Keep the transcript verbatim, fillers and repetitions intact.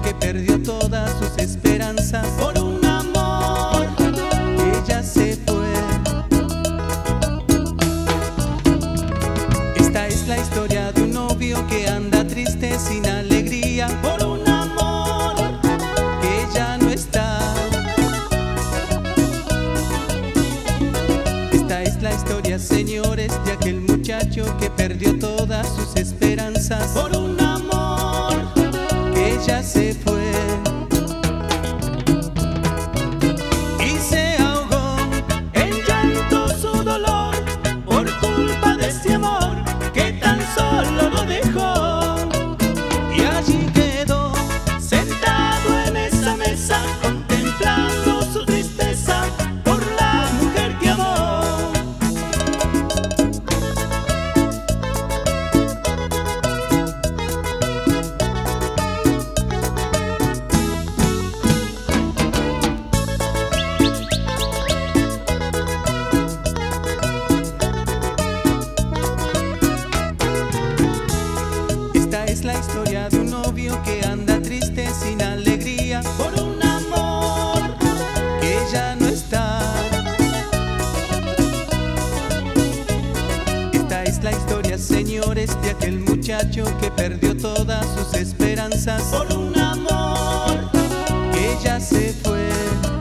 que perdió todas sus esperanzas por un amor que ya se fue. Esta es la historia de un novio que anda triste sin alegría por un amor que ya no está. Esta es la historia, señores, de aquel muchacho que perdió todas sus esperanzas por un amor que ya se fue. Y se ahogó en llanto su dolor por culpa de ese amor que tan solo lo dejó. Y allí quedó sentado en esa mesa contemplando su tristeza por la mujer que amó. Esta es la historia de un novio que anda triste sin alegría por un amor que ya no está. Esta es la historia, señores, de aquel muchacho que perdió todas sus esperanzas por un amor que ya se fue.